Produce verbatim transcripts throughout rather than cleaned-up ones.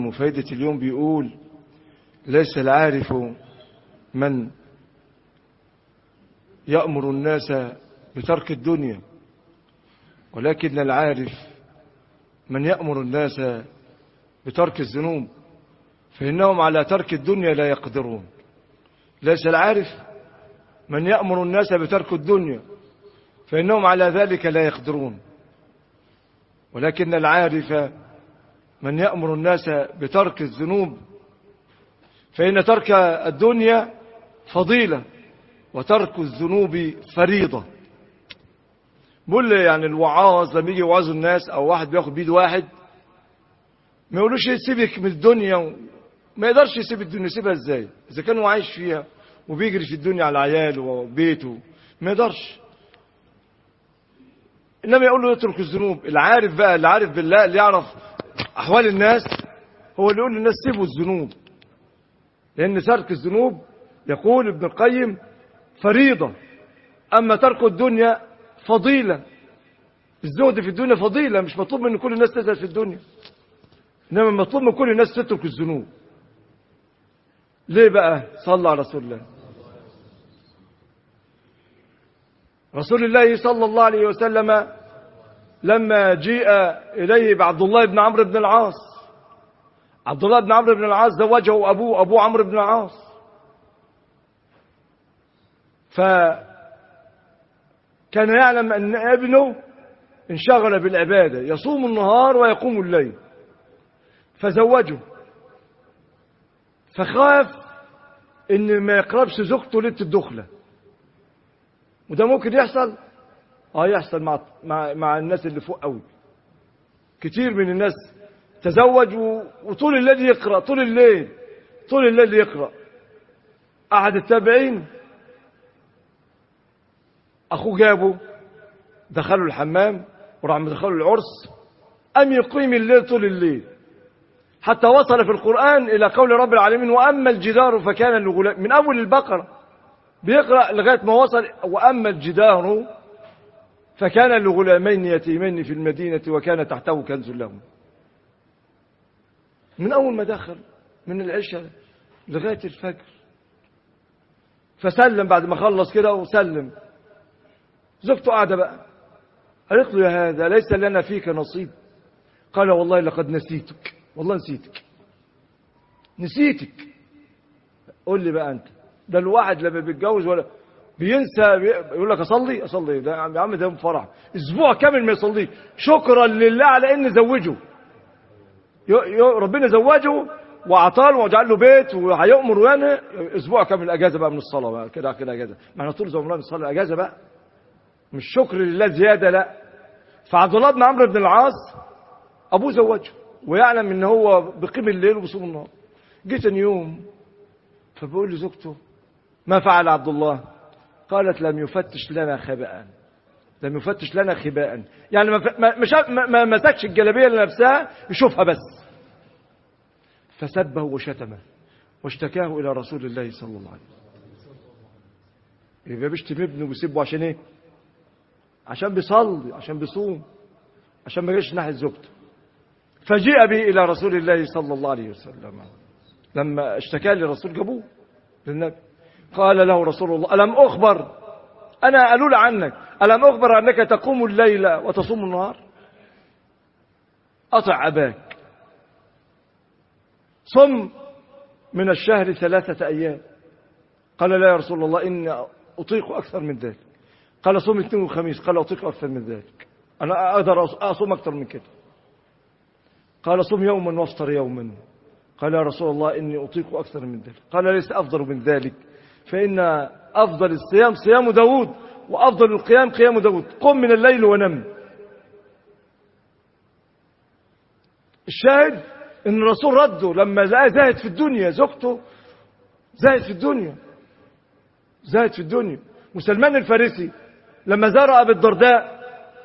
اليوم وفائدة اليوم بيقول: ليس العارف من يأمر الناس بترك الدنيا، ولكن العارف من يأمر الناس بترك الذنوب، فإنهم على ترك الدنيا لا يقدرون. ليس العارف من يأمر الناس بترك الدنيا، فإنهم على ذلك لا يقدرون، ولكن العارف من يأمر الناس بترك الذنوب، فإن ترك الدنيا فضيلة وترك الذنوب فريضة. بقول لي يعني الوعاظ لما يجي يوعظوا الناس أو واحد بياخد بيد واحد ما يقولوش سيبك من الدنيا، ما يقدرش يسيب الدنيا. يسيبها ازاي إذا كان هو عايش فيها وبيجري في الدنيا على عياله وبيته؟ ما يقدرش. إنما يقول له يترك الذنوب. العارف بقى، اللي عارف بالله، اللي يعرف أحوال الناس، هو اللي يقول للناس سيبوا الذنوب، لأن ترك الذنوب يقول ابن القيم فريضة، أما ترك الدنيا فضيلة. الزهد في الدنيا فضيلة، مش مطلوب من كل الناس تزهد في الدنيا، إنما مطلوب من كل الناس تترك الذنوب. ليه بقى؟ صلى على رسول الله. رسول الله صلى الله عليه وسلم لما جيء إليه بعبد الله بن عمرو بن العاص، عبد الله بن عمرو بن العاص زوجه أبوه أبو عمرو بن العاص، فكان يعلم أن ابنه انشغل بالعبادة، يصوم النهار ويقوم الليل، فزوجه، فخاف ان ما يقربش زوجته ليلة الدخلة. وده ممكن يحصل، اه يحصل مع مع مع الناس اللي فوق قوي. كتير من الناس تزوج وطول الليل يقرأ، طول الليل طول الليل يقرأ. أحد التابعين أخوه جابه دخله الحمام وراح مدخله العرس، أم يقيم الليل طول الليل حتى وصل في القرآن إلى قول رب العالمين: وأما الجدار فكان لغلام. من أول البقرة بيقرأ لغاية ما وصل: وأما الجدار فكان لغلامين يتيمين في المدينة وكان تحته كنز لهم. من أول ما دخل من العشاء لغاية الفجر. فسلم بعد ما خلص كده وسلم. زوجته قاعدة بقى، قالت له: يا هذا ليس لنا فيك نصيب؟ قال: والله لقد نسيتك، والله نسيتك نسيتك. قول لي بقى انت، ده الواحد لما بيتجوز ولا بينسى يقول لك اصلي اصلي ده يا عم ده فرح اسبوع كامل ما يصلي، شكرا لله على ان زوجه، ربنا زوجه وعطاله وجعل له بيت وهيؤمر وينهى، اسبوع كامل اجازه بقى من الصلاه بقى كده كده اجازه. ما احنا طول عمرنا بنصلي اجازه بقى، مش شكر لله زياده، لا. فعبد الله بن عمرو بن العاص ابوه زوجه ويعلم ان هو بيقيم الليل وبيصوم النهار. جه ثاني يوم فبقول لزوجته: ما فعل عبد الله؟ قالت: لم يفتش لنا خباء، لم يفتش لنا خباء، يعني ما مش ما مسكش الجلابيه اللي لابسها يشوفها بس. فسبه وشتمه واشتكاه الى رسول الله صلى الله عليه وسلم. يبقى بيشتم ابنه ويسيبه عشان ايه؟ عشان بيصلي، عشان بيصوم، عشان ما جاش ناحيه زوجته. فجيء به إلى رسول الله صلى الله عليه وسلم. لما اشتكى للرسول جابوه للنبي، قال له رسول الله: ألم أخبر، أنا ألول عنك، ألم أخبر أنك تقوم الليل وتصوم النهار؟ أطع أباك، صم من الشهر ثلاثة أيام. قال: لا يا رسول الله، إني أطيق أكثر من ذلك. قال: صوم اثنين وخميس. قال: أطيق أكثر من ذلك، أنا أقدر أصوم أكثر من كده. قال: صم يوما وافطر يوما. قال: يا رسول الله، إني أطيق أكثر من ذلك. قال: ليس أفضل من ذلك، فإن أفضل الصيام صيام داود، وأفضل القيام قيام داود. قم من الليل ونم. الشاهد إن الرسول رده لما لقى زاهد في الدنيا، زوجته زاهد في الدنيا، زاهد في الدنيا. وسلمان الفارسي لما زار أبي الدرداء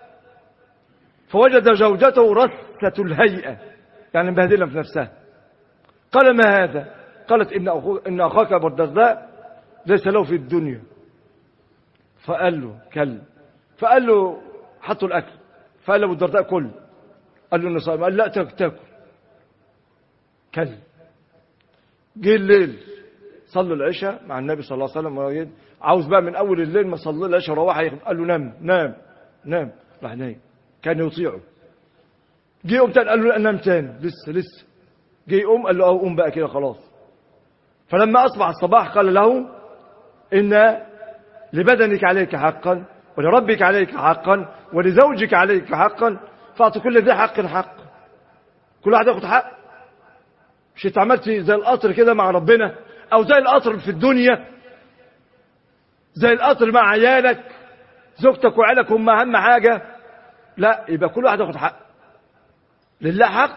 فوجد زوجته رثة الهيئة، يعني مبهدلة في نفسها. قال: ما هذا؟ قالت: إن أخوك إن أخاك أبو الدرداء ليس له في الدنيا. فقال له: كل. فقال له: حطوا الأكل. فقال له أبو الدرداء: كل. قال له: إنه صائم. قال: لا تاكل. كلب. جه الليل صلوا العشاء مع النبي صلى الله عليه وسلم، عاوز بقى من اول الليل ما صلى العشاء روح، قال له نام نام نام، راح نايم، كان يطيعه. جه يقوم تاني قال له نام تاني، لسه لسه. جه يقوم قال له اه قوم بقى كده خلاص. فلما اصبح الصباح قال له ان لبدنك عليك حقا، ولربك عليك حقا، ولزوجك عليك حقا، فاعطي كل ذي حق حق. كل واحد ياخد حق. مش انت عملت زي القطر كده مع ربنا، او زي القطر في الدنيا، زي القطر مع عيالك، زوجتك وعيالك هم اهم حاجه. لا، يبقى كل واحد ياخد حق. لله حق،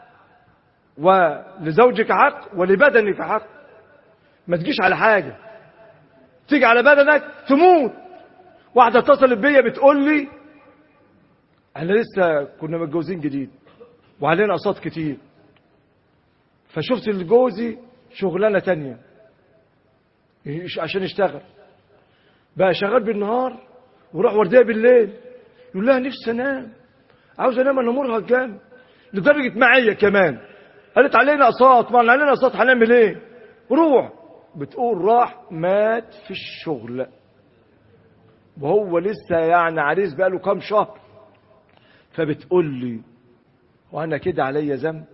ولزوجك حق، ولبدنك حق. ما تجيش على حاجه، تيجي على بدنك تموت. واحده اتصلت بيا بتقول لي احنا لسه كنا متجوزين جديد وعلينا اقساط كتير، فشفت لجوزي شغلانه تانية عشان يشتغل، بقى شغال بالنهار وراح ورديه بالليل. يقول لها نفسي انام، عاوز انام، انا مرهق جامد، لدرجه معايا كمان. قالت علينا اقساط، ما علينا اقساط هنعمل ايه؟ روح. بتقول راح مات في الشغل، وهو لسه يعني عريس بقاله كام شهر. فبتقول لي وانا كده عليا ذنب؟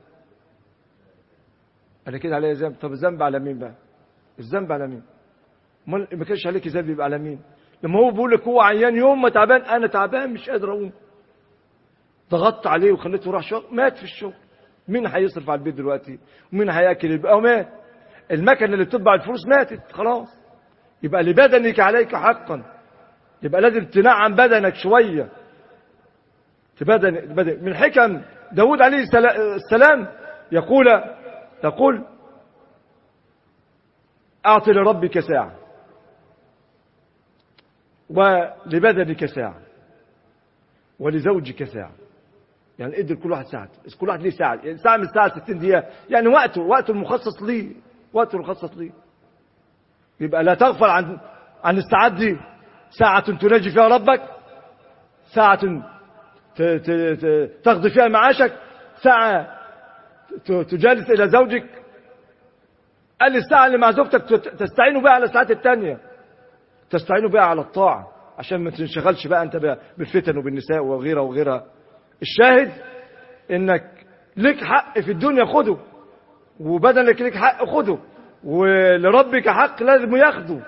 انا كده عليا ذنب؟ طب الذنب على مين بقى؟ الذنب على مين؟ ما كانش عليك ذنب يبقى على مين؟ لما هو بيقول لك هو عيان، يوم ما تعبان انا تعبان مش قادر اقوم، ضغطت عليه وخليته راح شغل، مات في الشغل. مين هيصرف على البيت دلوقتي؟ ومين هياكل؟ يبقى مات. المكنه اللي بتطبع الفلوس ماتت خلاص. يبقى لبدنك عليك حقا، يبقى لازم تنعم بدنك شويه. تبدن بدن. من حكم داود عليه السلام يقول تقول اعطي لربك ساعه ولبدنك ساعه ولزوجك ساعه. يعني ادي لكل واحد ساعه، كل واحد ليه ساعه، يعني ساعه من الساعه ستين دقيقه، يعني وقته وقته المخصص ليه، وقته المخصص ليه. يبقى لا تغفل عن عن الساعات دي. ساعه تناجي فيها ربك، ساعه تقضي فيها معاشك، ساعه تجالس الى زوجك. قال الساعه اللي مع زوجتك تستعينوا بها على الساعات الثانيه، تستعينوا بها على الطاعه، عشان ما تنشغلش بقى انت بالفتن وبالنساء وغيرها وغيرها. الشاهد انك لك حق في الدنيا خده، وبدنك لك حق خده، ولربك حق لازم ياخده.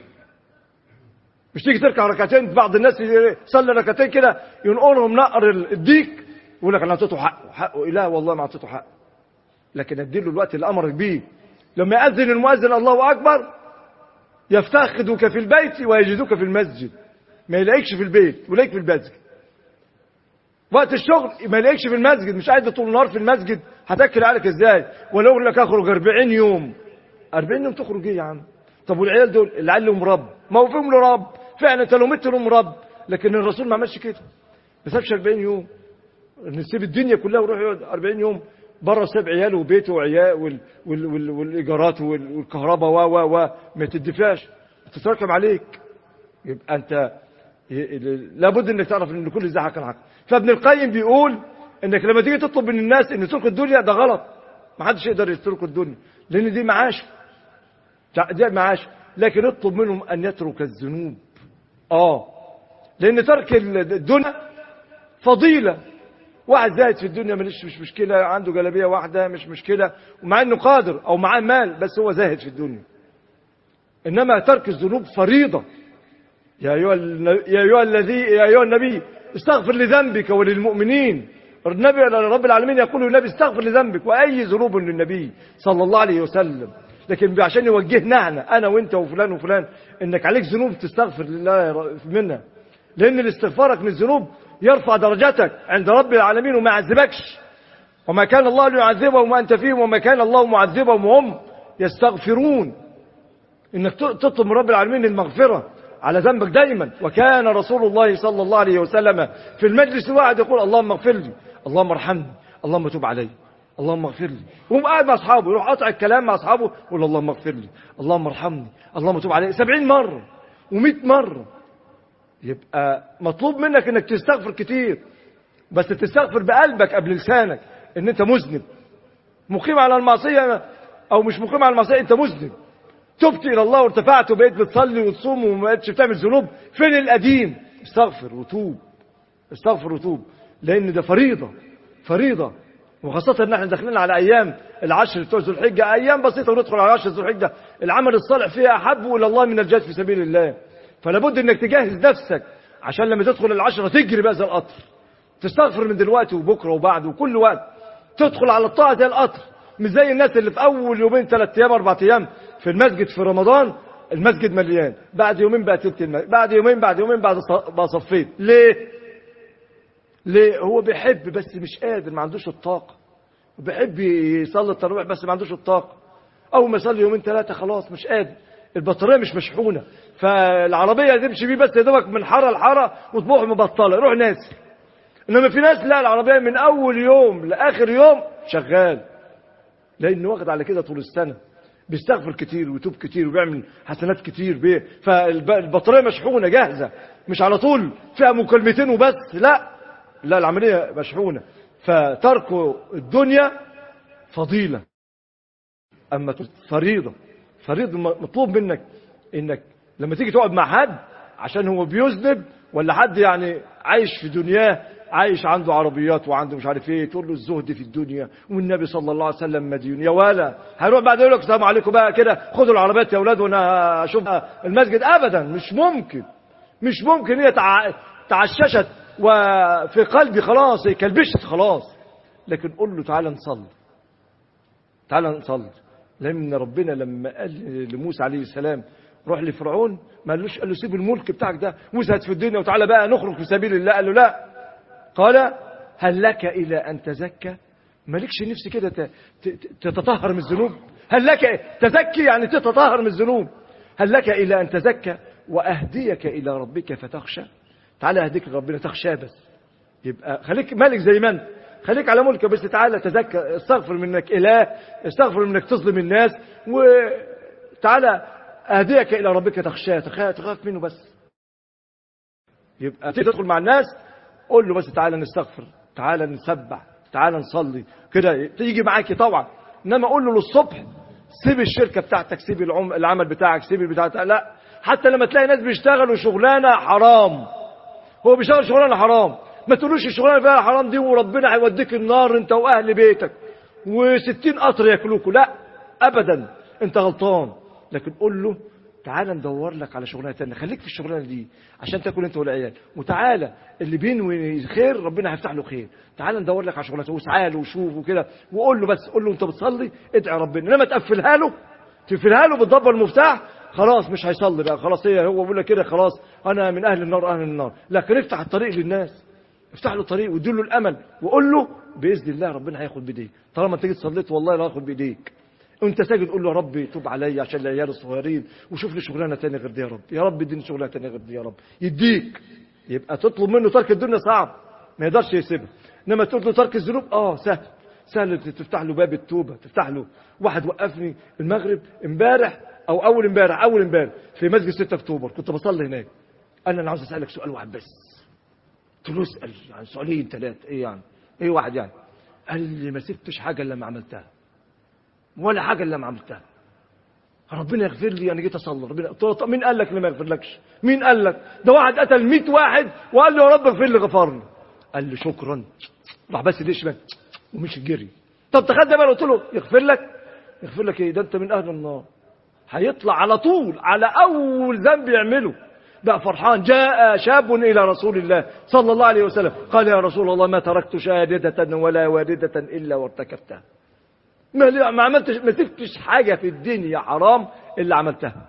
مش تيجي تركع ركعتين، بعض الناس يصلي ركعتين كده ينقرهم نقر الديك، يقول لك انا اعطيته حقه. حقه اله والله ما اعطيته حقه، لكن اديله الوقت اللي امرك بيه. لما يأذن المؤذن الله اكبر يفتقدك في البيت ويجدك في المسجد، ما يلاقيكش في البيت ويلاقيك في المسجد. وقت الشغل ما يلاقيكش في المسجد، مش قاعد طول النهار في المسجد، هتاكل عليك ازاي؟ ولو اقول لك اخرج أربعين يوم، أربعين يوم تخرج ايه يا عم؟ طب والعيال دول اللي عليهم رب، ما هو فيهم له رب فعلا، انت لو مت لهم رب، لكن الرسول ما عملش كده، ما سابش أربعين يوم. نسيب الدنيا كلها ويروح يقعد أربعين يوم بره، ساب عياله وبيته وعيال وال... وال... وال... والايجارات وال... والكهرباء و و و ما تدفعش، تتراكم عليك. يبقى انت لابد انك تعرف ان كل ذي حق حق. فابن القيم بيقول انك لما تيجي تطلب من الناس ان يتركوا الدنيا ده غلط. ما حدش يقدر يترك الدنيا، لان دي معاش، دي معاش. لكن اطلب منهم ان يترك الذنوب. اه لان ترك الدنيا فضيله. واحد زاهد في الدنيا مش مش مشكله، عنده جلابيه واحده مش مشكله، ومع انه قادر او معاه مال، بس هو زاهد في الدنيا. انما ترك الذنوب فريضه. يا ايها يا ايها الذي يا ايها النبي استغفر لذنبك وللمؤمنين. النبي رب العالمين يقول للنبي استغفر لذنبك، واي ذنوب للنبي صلى الله عليه وسلم. لكن عشان يوجهنا احنا انا وانت وفلان وفلان انك عليك ذنوب تستغفر لله منها، لان الاستغفارك من الذنوب يرفع درجتك عند رب العالمين وما يعذبكش. وما كان الله ليعذبهم وانت فيهم، وما كان الله معذبهم وهم يستغفرون. انك تطلب من رب العالمين المغفره على ذنبك دائما. وكان رسول الله صلى الله عليه وسلم في المجلس الواحد يقول اللهم اغفر لي، اللهم ارحمني، اللهم تب علي، اللهم اغفر لي. وهو قاعد مع اصحابه يروح قاطع الكلام مع اصحابه يقول اللهم اغفر لي، اللهم ارحمني، اللهم تب علي، سبعين مره ومئة مره. يبقى مطلوب منك انك تستغفر كتير، بس تستغفر بقلبك قبل لسانك ان انت مذنب. مقيم على المعصية أو مش مقيم على المعصية، أنت مسلم تبت إلى الله وارتفعت وبقيت بتصلي وتصوم وما بقتش بتعمل ذنوب، فين القديم؟ استغفر وتوب، استغفر وتوب، لأن ده فريضة فريضة. وخاصة ان احنا داخلين على ايام العشر بتوع ذو الحجة، ايام بسيطة وندخل على عشر ذو الحجة، العمل الصالح فيها احب الى الله من الجهاد في سبيل الله. فلا بد انك تجهز نفسك عشان لما تدخل العشرة تجري بقى زي القطر، تستغفر من دلوقتي وبكره وبعد وكل وقت، تدخل على الطاعة زي القطر، مش زي الناس اللي في اول يومين ثلاث ايام اربع ايام في المسجد في رمضان المسجد مليان، بعد يومين بقى تلت المسجد، بعد يومين بعد يومين بعد بقى صفيت. ليه؟ ليه؟ هو بيحب بس مش قادر، ما عندوش الطاقة، بيحب يصلي التراويح بس ما عندوش الطاقة، اول ما يصلي يومين ثلاثة خلاص مش قادر، البطارية مش مشحونة، فالعربية تمشي بيه بس يا دوبك من حارة لحارة وتروح مبطلة يروح ناس. انما في ناس لا، العربية من اول يوم لاخر يوم شغال، لانه واخد على كده طول السنة، بيستغفر كتير ويتوب كتير وبيعمل حسنات كتير بيه، فالبطارية مشحونة جاهزة، مش على طول فيها مكالمتين وبس، لا لا العملية مشحونة. فترك الدنيا فضيلة، أما فريضة، فريضة مطلوب منك إنك لما تيجي تقعد مع حد عشان هو بيذنب ولا حد يعني عايش في دنياه، عايش عنده عربيات وعنده مش عارف ايه، تقول له الزهد في الدنيا والنبي صلى الله عليه وسلم مدين، يا ولا هيروح بعد يقول لك السلام عليكم بقى كده خدوا العربيات يا اولاد وانا اشوف المسجد؟ ابدا، مش ممكن، مش ممكن. هي تعششت وفي قلبي خلاص، هي كلبشت خلاص. لكن قل له تعالى نصلي، تعالى نصلي، لأن ربنا لما قال لموسى عليه السلام روح لفرعون ما قالوش قال له سيب الملك بتاعك ده وزهد في الدنيا وتعالى بقى نخرج في سبيل الله، قال له لا، قال هل لك إلى أن تزكى؟ مالكش نفس كده تتطهر من الذنوب؟ هل لك تزكي يعني تتطهر من الذنوب؟ هل لك إلى أن تزكى وأهديك إلى ربك فتخشى؟ تعالى أهديك لربنا تخشى، بس يبقى خليك مالك زي ما انت، خليك على ملك بس تعالى تزكى، استغفر منك إله، استغفر منك تظلم الناس، وتعالى أهديك إلى ربك تخشى، تخاف منه بس. يبقى تدخل مع الناس قول له بس تعالى نستغفر، تعالى نسبح، تعالى نصلي كده تيجي معاكي طبعا. انما قول له للصبح سيب الشركة بتاعتك، سيب العمل بتاعك، سيب بتاعتك، لا. حتى لما تلاقي ناس بيشتغلوا شغلانة حرام، هو بيشتغل شغلانة حرام، ما تقولوش الشغلانة فيها حرام دي وربنا هيوديك النار انت واهل بيتك وستين قطر ياكلوكوا، لا ابدا، انت غلطان. لكن قول له تعالى ندور لك على شغلانه ثانيه، خليك في الشغلانه دي عشان تاكل انت والعيال، وتعالى اللي بينوي خير ربنا هيفتح له خير، تعالى ندور لك على شغلانه واسعى له وشوف وكده، وقول له بس قول له انت بتصلي ادعي ربنا، انما تقفلها له تقفلها له بالضبه المفتاح خلاص مش هيصلي بقى، خلاص هي هو بيقول لك كده خلاص انا من اهل النار اهل النار. لكن افتح الطريق للناس، افتح له الطريق وادي له الامل وقول له باذن الله ربنا هياخد بايديك، طالما انت جيت صليت والله لا هياخد بايديك. وانت ساجد قول له يا رب توب عليا عشان العيال الصغيرين وشوف لي شغلانه ثانيه غير دي يا رب، يا رب اديني شغلانه ثانيه غير دي يا رب، يديك. يبقى تطلب منه ترك الدنيا صعب ما يقدرش يسيبها، انما تقول له ترك الذنوب اه سهل، سهل تفتح له باب التوبه، تفتح له. واحد وقفني المغرب امبارح او اول امبارح اول امبارح في مسجد ستة اكتوبر، كنت بصلي هناك، قال لي انا عاوز اسالك سؤال واحد بس. قلت له اسال، يعني سؤالين ثلاثه ايه يعني؟ ايه واحد يعني؟ قال لي ما سبتش حاجه الا ما عملتها، ولا حاجه الا ما عملتها، ربنا يغفر لي انا جيت اصلي ربنا. قلت له مين قال لك اللي ما يغفرلكش؟ مين قال لك؟ ده واحد قتل مئة واحد وقال له يا رب اغفر لي، غفر لي. قال لي شكرا، راح بس ليش بقى ومش جري. طب تخدم انا قلت له يغفر لك؟ يغفر لك ايه؟ ده انت من اهل النار. هيطلع على طول على اول ذنب يعمله بقى فرحان. جاء شاب الى رسول الله صلى الله عليه وسلم قال يا رسول الله ما تركت شاهدة ولا واردة الا وارتكبتها، ما ما عملتش ما سبتش حاجة في الدنيا حرام إلا عملتها.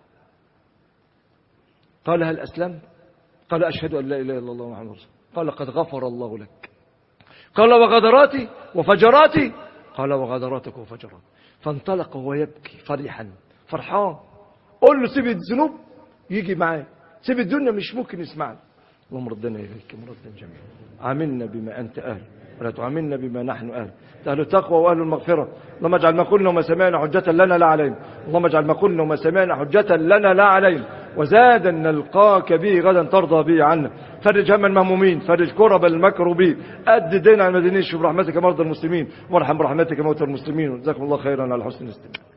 قال هل أسلمت؟ قال أشهد أن لا إله إلا الله محمد رسول الله. قال قد غفر الله لك. قال وغدراتي وفجراتي؟ قال وغدراتك وفجراتك. فانطلق وهو يبكي فرحا فرحان. قل له سيب الذنوب يجي معاك، سيب الدنيا مش ممكن يسمعنا. اللهم ردنا إليك مردا جميعا، عاملنا بما أنت أهل ولا تعاملنا بما نحن أهل، أهل التقوى وأهل المغفرة. اللهم اجعل ما قلنا وما سمعنا حجة لنا لا علينا، اللهم اجعل ما قلنا وما سمعنا حجة لنا لا علينا، وزادا نلقاك به غدا ترضى به عنا. فرج هم المهمومين، فرج كرب المكروبين، أد دين على المدينين، شوف رحمتك مرضى المسلمين، وارحم برحمتك موتى المسلمين. جزاكم الله خيرا على حسن الاستماع.